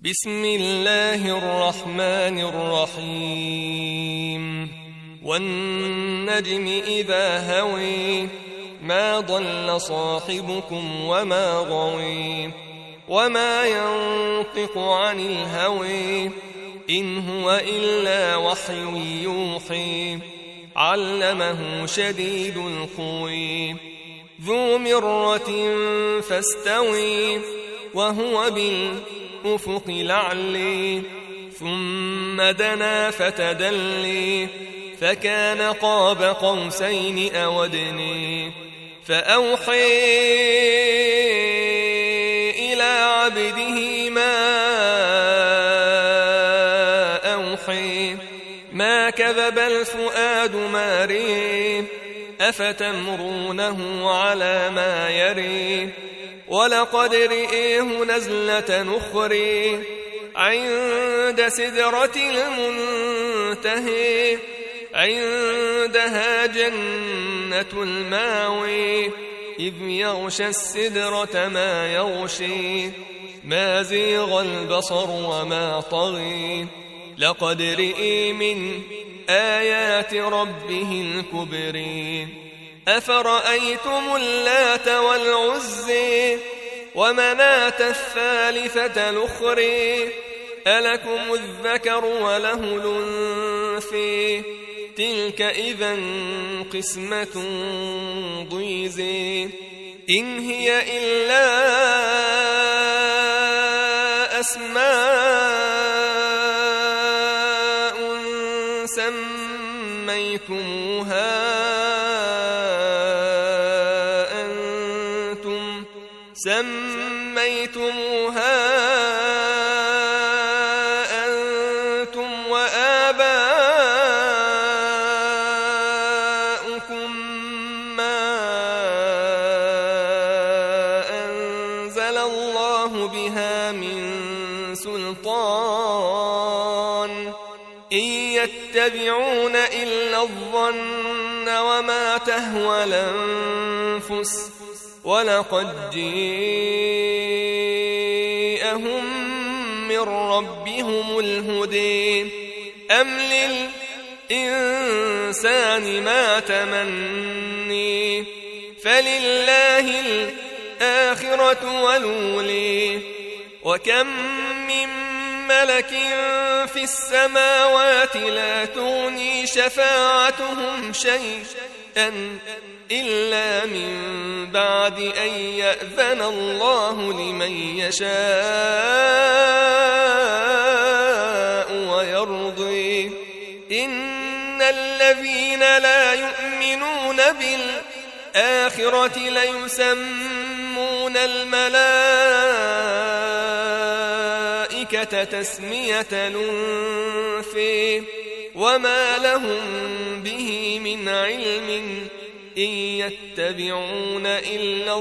بسم الله الرحمن الرحيم والنجم إذا هوي ما ضل صاحبكم وما غوي وما ينطق عن الهوي إن هو إلا وحي يوحي علمه شديد القوي ذو مرة فاستوي وهو بالأفق الأعلي ثم دنا فتدلي فكان قاب قوسين أو أدني فأوحي إلى عبده ما أوحي ما كذب الفؤاد ما ري أفتمرونه على ما يري ولقد رئيه نزلة نخري عند سدرة المنتهي عندها جنة الماوي إذ يغشى السدرة ما يغشي ما زيغ البصر وما طغي لقد رئي من آيات ربه الكبري أفرأيتم اللات والعزي ومناة الثالثة الأخرى ألكم الذكر وله الأنثى تلك إذا قسمة ضيزى إن هي إلا أسماء سميتموها أنتم وآباؤكم ما أنزل الله بها من سلطان إن يتبعون إلا الظن وما تهوى الأنفس ولقد جاءهم من ربهم الهدى أم للإنسان ما تمني فلله الآخرة والأولى وكم من ملك في السماوات لا تغني شفاعتهم شيئا إلا من بعد أن يأذن الله لمن يشاء ويرضي إن الذين لا يؤمنون بالآخرة ليسمون الملائكة تسمية الأنثى وما لهم به من علم إن يتبعون إلا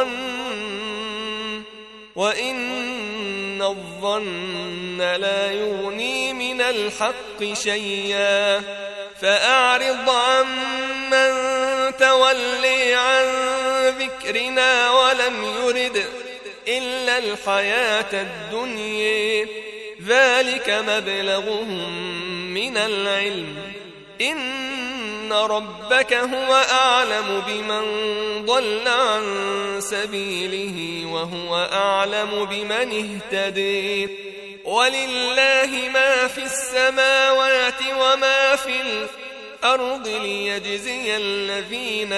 الظن وإن الظن لا يغني من الحق شيئا فأعرض عمن تولي عن ذكرنا ولم يرد إلا الحياة الدنيا ذلك مبلغهم من العلم إن ربك هو أعلم بمن ضل عن سبيله وهو أعلم بمن اهتدي ولله ما في السماوات وما في الأرض ليجزي الذين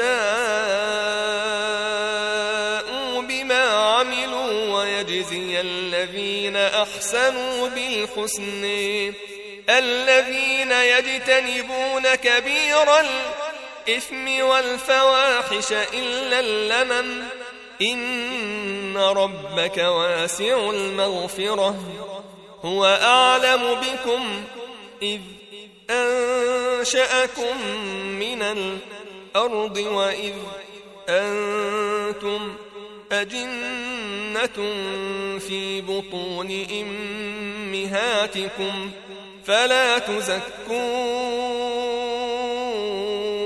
أساءوا بما عملوا ويجزي الذين أحسنوا بالحسن الذين يجتنبون كبير الإثم والفواحش إلا اللمم إن ربك واسع المغفرة هو أعلم بكم إذ أنشأكم من الأرض وإذ أنتم أجنة في بطون أمهاتكم فلا تزكوا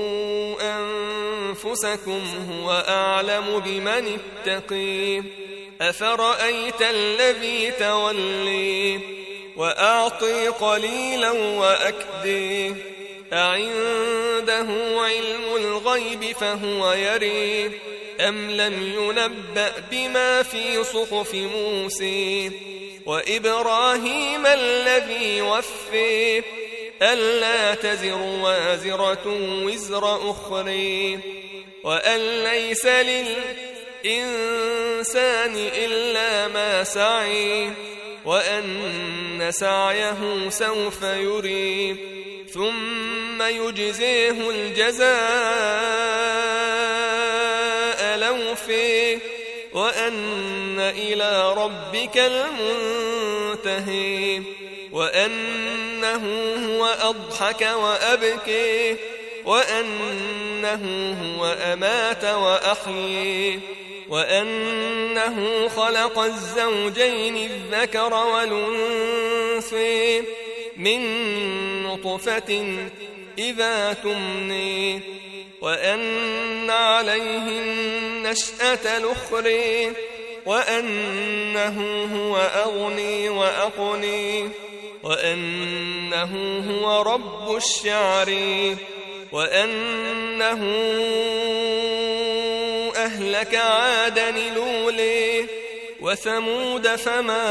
أنفسكم هو أعلم بمن اتقي أفرأيت الذي تولي وأعطي قليلا وأكدي أعنده علم الغيب فهو يري أم لم ينبأ بما في صحف موسى وإبراهيم الذي وفي ألا تزر وازرة وزر أخرى وأن ليس للإنسان إلا ما سعي وأن سعيه سوف يري ثم يجزيه الجزاء الأوفى وأن إلى ربك المنتهى وأنه هو أضحك وأبكي وأنه هو أمات وأحيي وأنه خلق الزوجين الذكر والأنثى من نطفة إذا تمني وأن عليه النشأة الأخرى وأنه هو أغني وأقني وأنه هو رب الشعر وأنه أهلك عادا الأولى وثمود فما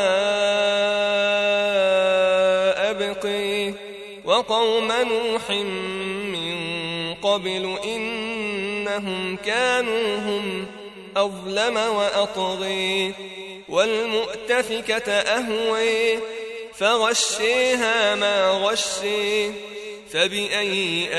أبقي وقوم نوح من قبل إنهم كانوا هم أظلم وأطغي والمؤتفكة أهوي فغشيها ما غشي فبأي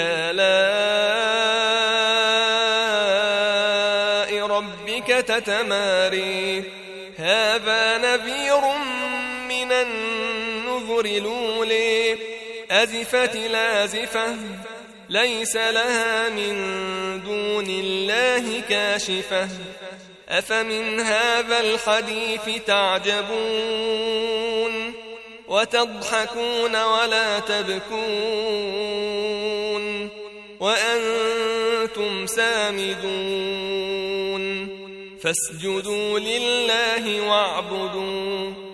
آلاء ربك تتماري هذا نذير من النذر الأولى أزفت لازفة ليس لها من دون الله كاشفة أفمن هذا الحديث تعجبون وتضحكون ولا تبكون وأنتم سامدون فاسجدوا لله واعبدوا